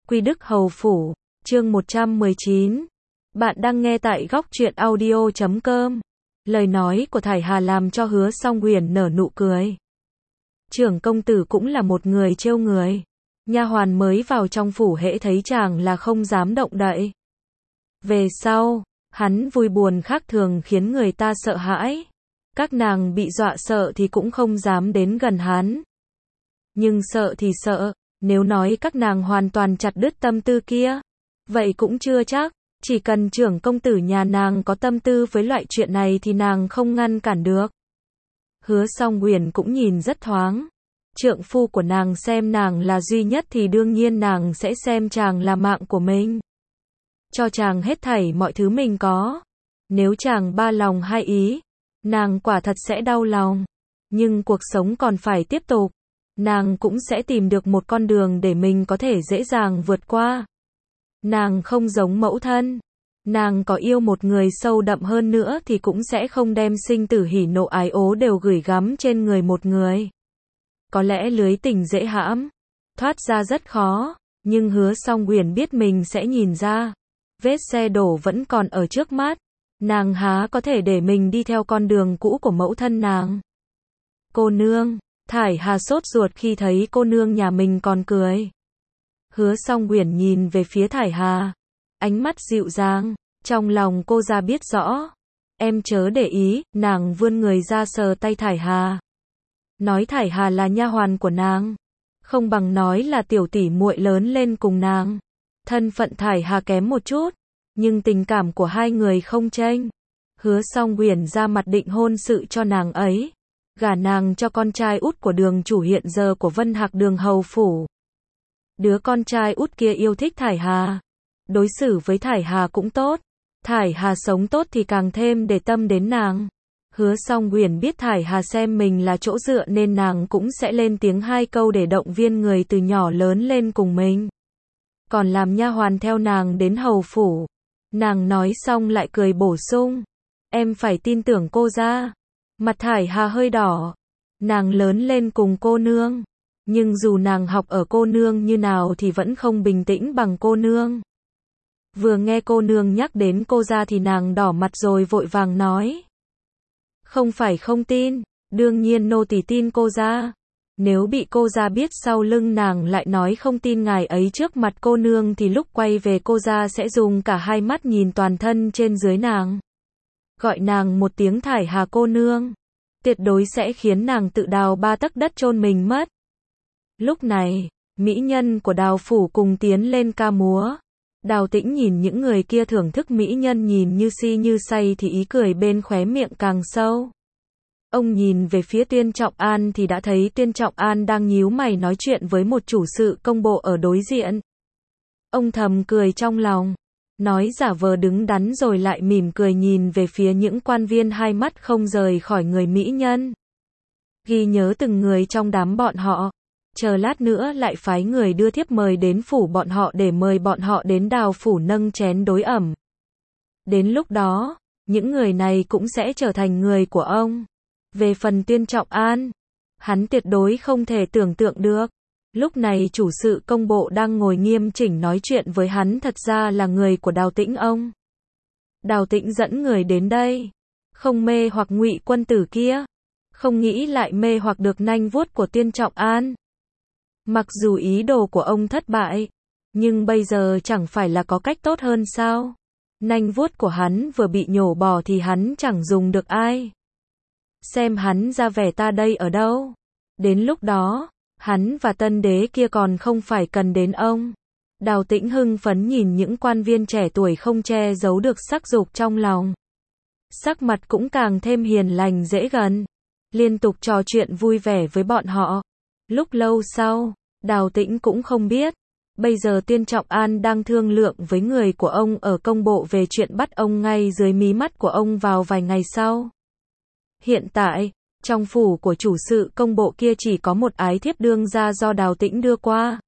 Quy Đức Hầu Phủ, chương 119. Bạn đang nghe tại góc truyện audio.com. Lời nói của Thải Hà làm cho Hứa Song Huyền nở nụ cười. Trưởng công tử cũng là một người trêu người. Nha hoàn mới vào trong phủ hễ thấy chàng là không dám động đậy. Về sau, hắn vui buồn khác thường khiến người ta sợ hãi. Các nàng bị dọa sợ thì cũng không dám đến gần hắn. Nhưng sợ thì sợ, nếu nói các nàng hoàn toàn chặt đứt tâm tư kia, vậy cũng chưa chắc, chỉ cần trưởng công tử nhà nàng có tâm tư với loại chuyện này thì nàng không ngăn cản được. Hứa Song Huyền cũng nhìn rất thoáng. Trượng phu của nàng xem nàng là duy nhất thì đương nhiên nàng sẽ xem chàng là mạng của mình. Cho chàng hết thảy mọi thứ mình có. Nếu chàng ba lòng hai ý, nàng quả thật sẽ đau lòng. Nhưng cuộc sống còn phải tiếp tục. Nàng cũng sẽ tìm được một con đường để mình có thể dễ dàng vượt qua. Nàng không giống mẫu thân. Nàng có yêu một người sâu đậm hơn nữa thì cũng sẽ không đem sinh tử hỉ nộ ái ố đều gửi gắm trên người một người. Có lẽ lưới tình dễ hãm, thoát ra rất khó, nhưng Hứa Song Huyền biết mình sẽ nhìn ra. Vết xe đổ vẫn còn ở trước mắt. Nàng há có thể để mình đi theo con đường cũ của mẫu thân nàng. Cô nương. Thải Hà sốt ruột khi thấy cô nương nhà mình còn cười. Hứa Song Huyền nhìn về phía Thải Hà, ánh mắt dịu dàng, trong lòng cô ra biết rõ. Em chớ để ý, nàng vươn người ra sờ tay Thải Hà. Nói Thải Hà là nha hoàn của nàng, không bằng nói là tiểu tỷ muội lớn lên cùng nàng. Thân phận Thải Hà kém một chút, nhưng tình cảm của hai người không chênh. Hứa Song Huyền ra mặt định hôn sự cho nàng ấy. Gả nàng cho con trai út của đường chủ hiện giờ của Vân Hạc Đường Hầu Phủ. Đứa con trai út kia yêu thích Thải Hà. Đối xử với Thải Hà cũng tốt. Thải Hà sống tốt thì càng thêm để tâm đến nàng. Hứa Song Huyền biết Thải Hà xem mình là chỗ dựa nên nàng cũng sẽ lên tiếng hai câu để động viên người từ nhỏ lớn lên cùng mình. Còn làm nha hoàn theo nàng đến Hầu Phủ. Nàng nói xong lại cười bổ sung. Em phải tin tưởng cô ra. Mặt Thải Hà hơi đỏ. Nàng lớn lên cùng cô nương. Nhưng dù nàng học ở cô nương như nào thì vẫn không bình tĩnh bằng cô nương. Vừa nghe cô nương nhắc đến cô ra thì nàng đỏ mặt rồi vội vàng nói. Không phải không tin, đương nhiên nô tỳ tin cô ra. Nếu bị cô ra biết sau lưng nàng lại nói không tin ngài ấy trước mặt cô nương thì lúc quay về cô ra sẽ dùng cả hai mắt nhìn toàn thân trên dưới nàng. Gọi nàng một tiếng Thải Hà cô nương, tuyệt đối sẽ khiến nàng tự đào ba tấc đất chôn mình mất. Lúc này, mỹ nhân của Đào phủ cùng tiến lên ca múa. Đào Tĩnh nhìn những người kia thưởng thức mỹ nhân nhìn như si như say thì ý cười bên khóe miệng càng sâu. Ông nhìn về phía Tuyên Trọng An thì đã thấy Tuyên Trọng An đang nhíu mày nói chuyện với một chủ sự công bộ ở đối diện. Ông thầm cười trong lòng. Nói giả vờ đứng đắn rồi lại mỉm cười nhìn về phía những quan viên hai mắt không rời khỏi người mỹ nhân. Ghi nhớ từng người trong đám bọn họ. Chờ lát nữa lại phái người đưa thiếp mời đến phủ bọn họ để mời bọn họ đến Đào phủ nâng chén đối ẩm. Đến lúc đó, những người này cũng sẽ trở thành người của ông. Về phần Tuyên Trọng An, hắn tuyệt đối không thể tưởng tượng được. Lúc này chủ sự công bộ đang ngồi nghiêm chỉnh nói chuyện với hắn thật ra là người của Đào Tĩnh ông. Đào Tĩnh dẫn người đến đây. Không mê hoặc Ngụy quân tử kia. Không nghĩ lại mê hoặc được nanh vuốt của Tuyên Trọng An. Mặc dù ý đồ của ông thất bại, nhưng bây giờ chẳng phải là có cách tốt hơn sao? Nanh vuốt của hắn vừa bị nhổ bỏ thì hắn chẳng dùng được ai. Xem hắn ra vẻ ta đây ở đâu. Đến lúc đó, hắn và tân đế kia còn không phải cần đến ông. Đào Tĩnh hưng phấn nhìn những quan viên trẻ tuổi không che giấu được sắc dục trong lòng. Sắc mặt cũng càng thêm hiền lành dễ gần. Liên tục trò chuyện vui vẻ với bọn họ. Lúc lâu sau, Đào Tĩnh cũng không biết. Bây giờ Tuyên Trọng An đang thương lượng với người của ông ở công bộ về chuyện bắt ông ngay dưới mí mắt của ông vào vài ngày sau. Hiện tại, trong phủ của chủ sự công bộ kia chỉ có một ái thiếp đương gia do Đào Tĩnh đưa qua.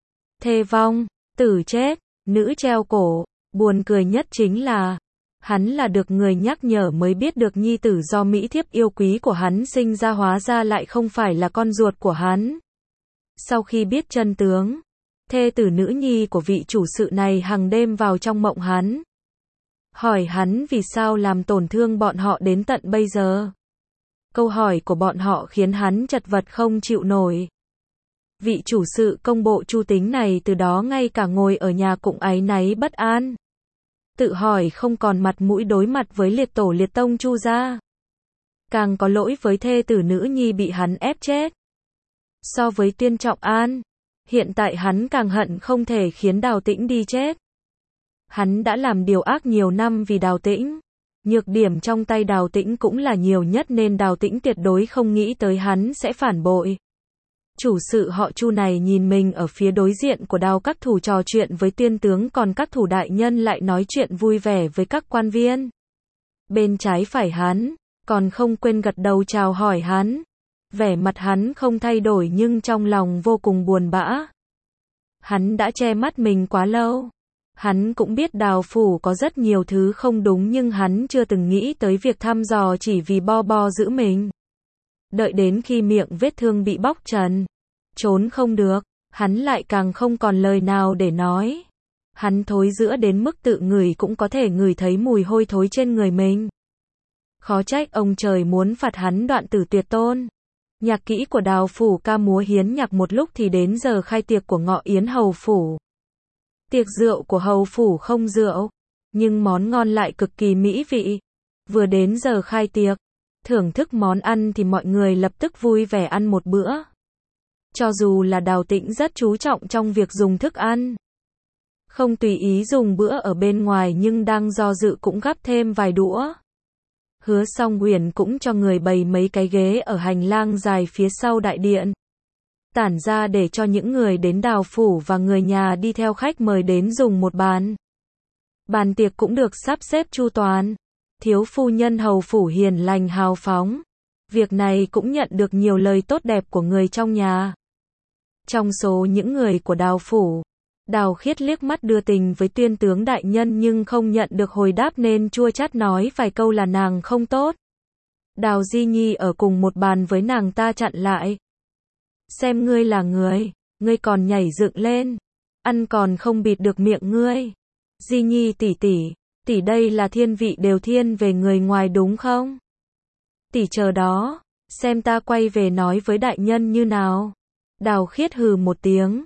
Thê vong, tử chết, nữ treo cổ, buồn cười nhất chính là, hắn là được người nhắc nhở mới biết được nhi tử do mỹ thiếp yêu quý của hắn sinh ra hóa ra lại không phải là con ruột của hắn. Sau khi biết chân tướng, Thê tử nữ nhi của vị chủ sự này hàng đêm vào trong mộng hắn. Hỏi hắn vì sao làm tổn thương bọn họ đến tận bây giờ. Câu hỏi của bọn họ khiến hắn chật vật không chịu nổi. Vị chủ sự công bộ Chu Tính này từ đó ngay cả ngồi ở nhà cũng áy náy bất an. Tự hỏi không còn mặt mũi đối mặt với liệt tổ liệt tông Chu gia. Càng có lỗi với thê tử nữ nhi bị hắn ép chết. So với Tiên Trọng An, hiện tại hắn càng hận không thể khiến Đào Tĩnh đi chết. Hắn đã làm điều ác nhiều năm vì Đào Tĩnh. Nhược điểm trong tay Đào Tĩnh cũng là nhiều nhất nên Đào Tĩnh tuyệt đối không nghĩ tới hắn sẽ phản bội. Chủ sự họ Chu này nhìn mình ở phía đối diện của Đào các thủ trò chuyện với tiên tướng, còn các thủ đại nhân lại nói chuyện vui vẻ với các quan viên. Bên trái phải hắn, còn không quên gật đầu chào hỏi hắn. Vẻ mặt hắn không thay đổi nhưng trong lòng vô cùng buồn bã. Hắn đã che mắt mình quá lâu. Hắn cũng biết Đào phủ có rất nhiều thứ không đúng nhưng hắn chưa từng nghĩ tới việc thăm dò chỉ vì bo giữ mình. Đợi đến khi miệng vết thương bị bóc trần, trốn không được, hắn lại càng không còn lời nào để nói. Hắn thối rữa đến mức tự ngửi cũng có thể ngửi thấy mùi hôi thối trên người mình. Khó trách ông trời muốn phạt hắn đoạn tử tuyệt tôn. Nhạc kỹ của Đào phủ ca múa hiến nhạc một lúc thì đến giờ khai tiệc của Ngọ Yến hầu phủ. Tiệc rượu của hầu phủ không rượu, nhưng món ngon lại cực kỳ mỹ vị. Vừa đến giờ khai tiệc, thưởng thức món ăn thì mọi người lập tức vui vẻ ăn một bữa. Cho dù là Đào Tĩnh rất chú trọng trong việc dùng thức ăn, không tùy ý dùng bữa ở bên ngoài nhưng đang do dự cũng gắp thêm vài đũa. Hứa Song Huyền cũng cho người bày mấy cái ghế ở hành lang dài phía sau đại điện. Tản ra để cho những người đến Đào phủ và người nhà đi theo khách mời đến dùng một bàn. Bàn tiệc cũng được sắp xếp chu toàn. Thiếu phu nhân hầu phủ hiền lành hào phóng. Việc này cũng nhận được nhiều lời tốt đẹp của người trong nhà. Trong số những người của Đào phủ, Đào Khiết liếc mắt đưa tình với Tiên tướng đại nhân nhưng không nhận được hồi đáp nên chua chát nói vài câu là nàng không tốt. Đào Di Nhi ở cùng một bàn với nàng ta chặn lại. Xem ngươi là người, ngươi còn nhảy dựng lên, ăn còn không bịt được miệng ngươi. Di Nhi tỷ tỷ đây là thiên vị đều thiên về người ngoài đúng không? Tỷ chờ đó, xem ta quay về nói với đại nhân như nào. Đào Khiết hừ một tiếng.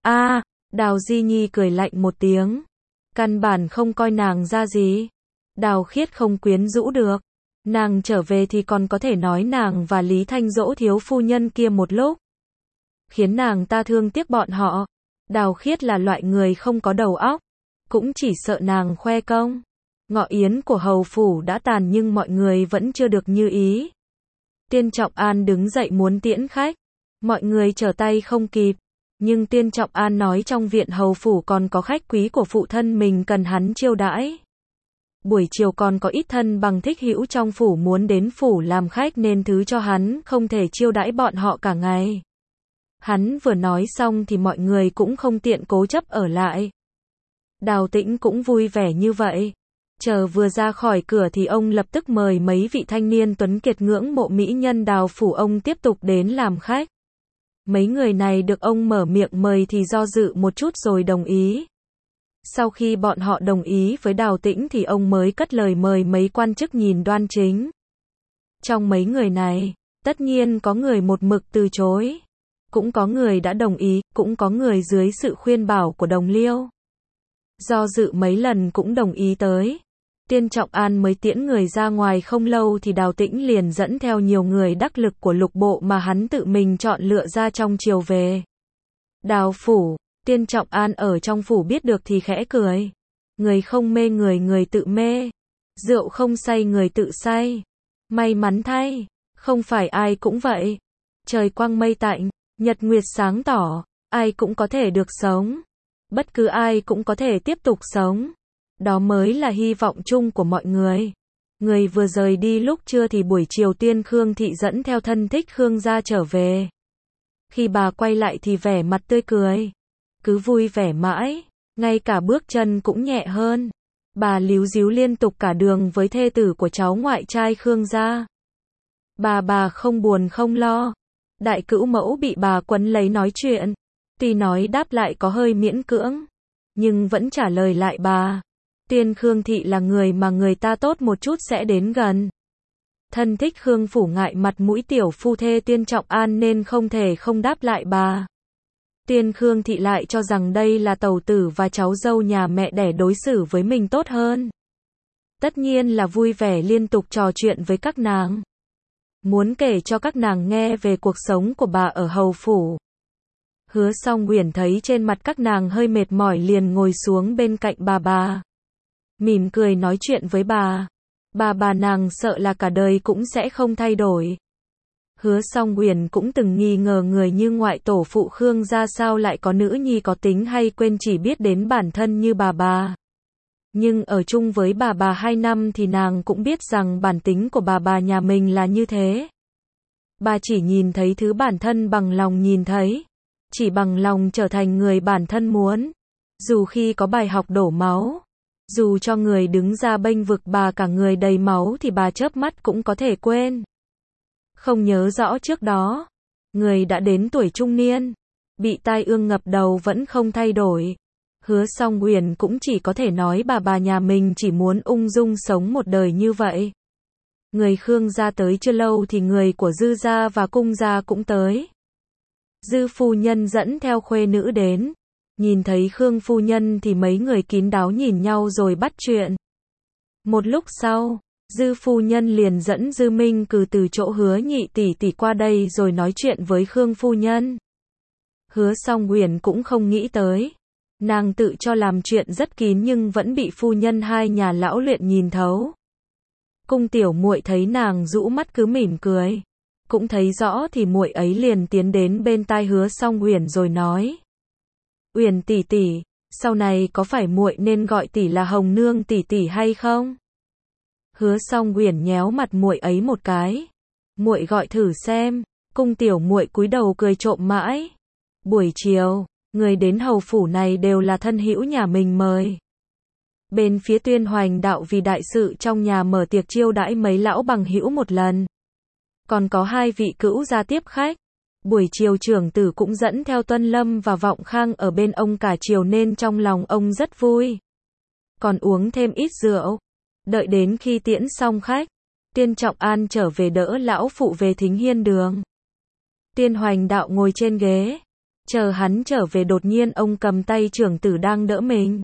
Đào Di Nhi cười lạnh một tiếng. Căn bản không coi nàng ra gì. Đào Khiết không quyến rũ được. Nàng trở về thì còn có thể nói nàng và Lý Thanh dỗ thiếu phu nhân kia một lúc. Khiến nàng ta thương tiếc bọn họ. Đào Khiết là loại người không có đầu óc. Cũng chỉ sợ nàng khoe công. Ngọ yến của hầu phủ đã tàn nhưng mọi người vẫn chưa được như ý. Tiên Trọng An đứng dậy muốn tiễn khách. Mọi người trở tay không kịp. Nhưng Tiên Trọng An nói trong viện hầu phủ còn có khách quý của phụ thân mình cần hắn chiêu đãi. Buổi chiều còn có ít thân bằng thích hữu trong phủ muốn đến phủ làm khách nên thứ cho hắn không thể chiêu đãi bọn họ cả ngày. Hắn vừa nói xong thì mọi người cũng không tiện cố chấp ở lại. Đào Tĩnh cũng vui vẻ như vậy. Chờ vừa ra khỏi cửa thì ông lập tức mời mấy vị thanh niên tuấn kiệt ngưỡng mộ mỹ nhân Đào phủ ông tiếp tục đến làm khách. Mấy người này được ông mở miệng mời thì do dự một chút rồi đồng ý. Sau khi bọn họ đồng ý với Đào Tĩnh thì ông mới cất lời mời mấy quan chức nhìn đoan chính. Trong mấy người này, tất nhiên có người một mực từ chối. Cũng có người đã đồng ý, cũng có người dưới sự khuyên bảo của đồng liêu. Do dự mấy lần cũng đồng ý tới. Tiên Trọng An mới tiễn người ra ngoài không lâu thì Đào Tĩnh liền dẫn theo nhiều người đắc lực của lục bộ mà hắn tự mình chọn lựa ra trong chiều về. Đào phủ, Tiên Trọng An ở trong phủ biết được thì khẽ cười. Người không mê người, người tự mê. Rượu không say người tự say. May mắn thay, không phải ai cũng vậy. Trời quang mây tạnh, nhật nguyệt sáng tỏ, ai cũng có thể được sống. Bất cứ ai cũng có thể tiếp tục sống. Đó mới là hy vọng chung của mọi người. Người vừa rời đi lúc trưa thì buổi chiều Tiên Khương Thị dẫn theo thân thích Khương gia trở về. Khi bà quay lại thì vẻ mặt tươi cười. Cứ vui vẻ mãi, ngay cả bước chân cũng nhẹ hơn. Bà líu ríu liên tục cả đường với thê tử của cháu ngoại trai Khương gia. Bà không buồn không lo. Đại cữu mẫu bị bà quấn lấy nói chuyện. Tuy nói đáp lại có hơi miễn cưỡng, nhưng vẫn trả lời lại bà. Tiên Khương Thị là người mà người ta tốt một chút sẽ đến gần. Thân thích Khương Phủ ngại mặt mũi tiểu phu thê Tiên Trọng An nên không thể không đáp lại bà. Tiên Khương Thị lại cho rằng đây là tẩu tử và cháu dâu nhà mẹ đẻ đối xử với mình tốt hơn. Tất nhiên là vui vẻ liên tục trò chuyện với các nàng. Muốn kể cho các nàng nghe về cuộc sống của bà ở Hầu Phủ. Hứa Song Uyển thấy trên mặt các nàng hơi mệt mỏi liền ngồi xuống bên cạnh bà. Mỉm cười nói chuyện với bà. Bà nàng sợ là cả đời cũng sẽ không thay đổi. Hứa Song Uyển cũng từng nghi ngờ người như ngoại tổ phụ Khương ra sao lại có nữ nhi có tính hay quên chỉ biết đến bản thân như bà. Nhưng ở chung với bà 2 năm thì nàng cũng biết rằng bản tính của bà nhà mình là như thế. Bà chỉ nhìn thấy thứ bản thân bằng lòng nhìn thấy. Chỉ bằng lòng trở thành người bản thân muốn. Dù khi có bài học đổ máu. Dù cho người đứng ra bênh vực bà cả người đầy máu thì bà chớp mắt cũng có thể quên. Không nhớ rõ trước đó. Người đã đến tuổi trung niên. Bị tai ương ngập đầu vẫn không thay đổi. Hứa Song Uyển cũng chỉ có thể nói bà nhà mình chỉ muốn ung dung sống một đời như vậy. Người Khương gia tới chưa lâu thì người của Dư gia và Cung gia cũng tới. Dư phu nhân dẫn theo khuê nữ đến. Nhìn thấy Khương phu nhân thì mấy người kín đáo nhìn nhau rồi bắt chuyện. Một lúc sau, Dư phu nhân liền dẫn Dư Minh Cừ từ chỗ Hứa nhị tỷ qua đây rồi nói chuyện với Khương phu nhân. Hứa Song Uyển cũng không nghĩ tới. Nàng tự cho làm chuyện rất kín nhưng vẫn bị phu nhân hai nhà lão luyện nhìn thấu. Cung tiểu muội thấy nàng rũ mắt cứ mỉm cười. Cũng thấy rõ thì muội ấy liền tiến đến bên tai Hứa Song Uyển rồi nói. Uyển tỷ tỷ, sau này có phải muội nên gọi tỷ là Hồng Nương tỷ tỷ hay không? Hứa Song Uyển nhéo mặt muội ấy một cái. Muội gọi thử xem. Cung tiểu muội cúi đầu cười trộm mãi. Buổi chiều, người đến Hầu Phủ này đều là thân hữu nhà mình mời. Bên phía Tuyên Hoành đạo vì đại sự trong nhà mở tiệc chiêu đãi mấy lão bằng hữu một lần. Còn có 2 vị cữu gia tiếp khách. Buổi chiều trưởng tử cũng dẫn theo Tuân Lâm và Vọng Khang ở bên ông cả chiều nên trong lòng ông rất vui. Còn uống thêm ít rượu. Đợi đến khi tiễn xong khách, Tiên Trọng An trở về đỡ lão phụ về Thính Hiên Đường. Tiên Hoành đạo ngồi trên ghế. Chờ hắn trở về đột nhiên ông cầm tay trưởng tử đang đỡ mình.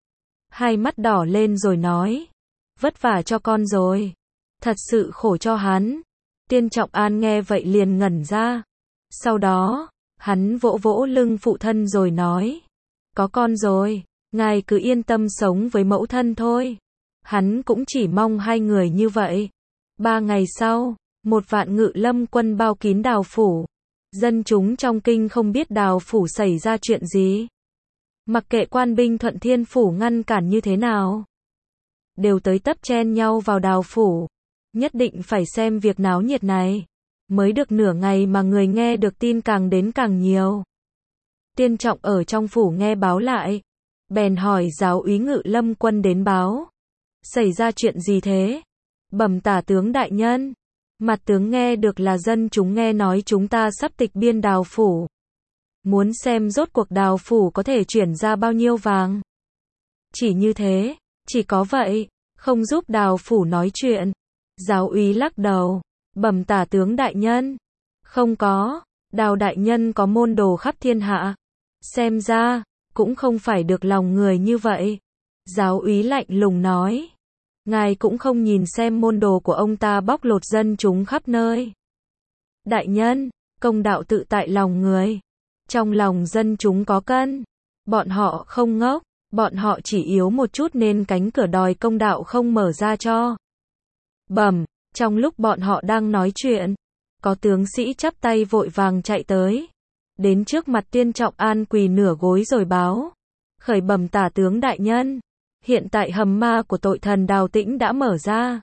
Hai mắt đỏ lên rồi nói. Vất vả cho con rồi. Thật sự khổ cho hắn. Tiên Trọng An nghe vậy liền ngẩn ra. Sau đó, hắn vỗ vỗ lưng phụ thân rồi nói. Có con rồi, ngài cứ yên tâm sống với mẫu thân thôi. Hắn cũng chỉ mong 2 người như vậy. 3 ngày sau, 1 vạn Ngự Lâm quân bao kín Đào Phủ. Dân chúng trong kinh không biết Đào Phủ xảy ra chuyện gì. Mặc kệ quan binh Thuận Thiên Phủ ngăn cản như thế nào. Đều tới tấp chen nhau vào Đào Phủ. Nhất định phải xem việc náo nhiệt này. Mới được nửa ngày mà người nghe được tin càng đến càng nhiều. Tiên Trọng ở trong phủ nghe báo lại. Bèn hỏi giáo úy Ngự Lâm quân đến báo. Xảy ra chuyện gì thế? Bẩm tả tướng đại nhân. Mặt tướng nghe được là dân chúng nghe nói chúng ta sắp tịch biên Đào Phủ. Muốn xem rốt cuộc Đào Phủ có thể chuyển ra bao nhiêu vàng. Chỉ như thế, chỉ có vậy, không giúp Đào Phủ nói chuyện. Giáo úy lắc đầu. Bẩm tả tướng đại nhân. Không có, Đào đại nhân có môn đồ khắp thiên hạ. Xem ra, cũng không phải được lòng người như vậy. Giáo úy lạnh lùng nói. Ngài cũng không nhìn xem môn đồ của ông ta bóc lột dân chúng khắp nơi. Đại nhân, công đạo tự tại lòng người. Trong lòng dân chúng có cân. Bọn họ không ngốc, bọn họ chỉ yếu một chút nên cánh cửa đòi công đạo không mở ra cho. Bẩm. Trong lúc bọn họ đang nói chuyện, có tướng sĩ chắp tay vội vàng chạy tới. Đến trước mặt Tiên Trọng An quỳ nửa gối rồi báo. Khởi bẩm tả tướng đại nhân. Hiện tại hầm ma của tội thần Đào Tĩnh đã mở ra.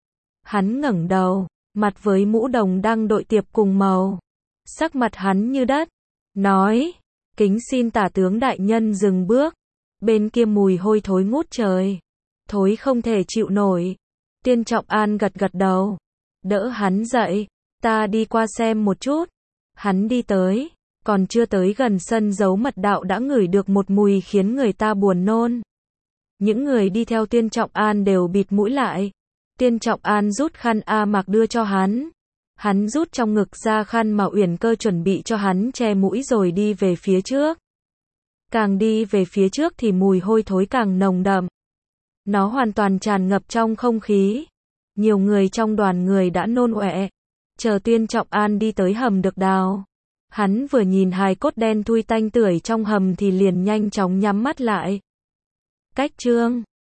Hắn ngẩng đầu, mặt với mũ đồng đang đội tiệp cùng màu. Sắc mặt hắn như đất. Nói, kính xin tả tướng đại nhân dừng bước. Bên kia mùi hôi thối ngút trời. Thối không thể chịu nổi. Tiên Trọng An gật gật đầu. Đỡ hắn dậy. Ta đi qua xem một chút. Hắn đi tới. Còn chưa tới gần sân giấu mật đạo đã ngửi được một mùi khiến người ta buồn nôn. Những người đi theo Tuyên Trọng An đều bịt mũi lại. Tuyên Trọng An rút khăn A Mạc đưa cho hắn. Hắn rút trong ngực ra khăn mà Uyển Cơ chuẩn bị cho hắn che mũi rồi đi về phía trước. Càng đi về phía trước thì mùi hôi thối càng nồng đậm. Nó hoàn toàn tràn ngập trong không khí. Nhiều người trong đoàn người đã nôn ọe. Chờ Tuyên Trọng An đi tới hầm được đào. Hắn vừa nhìn hài cốt đen thui tanh tưởi trong hầm thì liền nhanh chóng nhắm mắt lại. Cách chương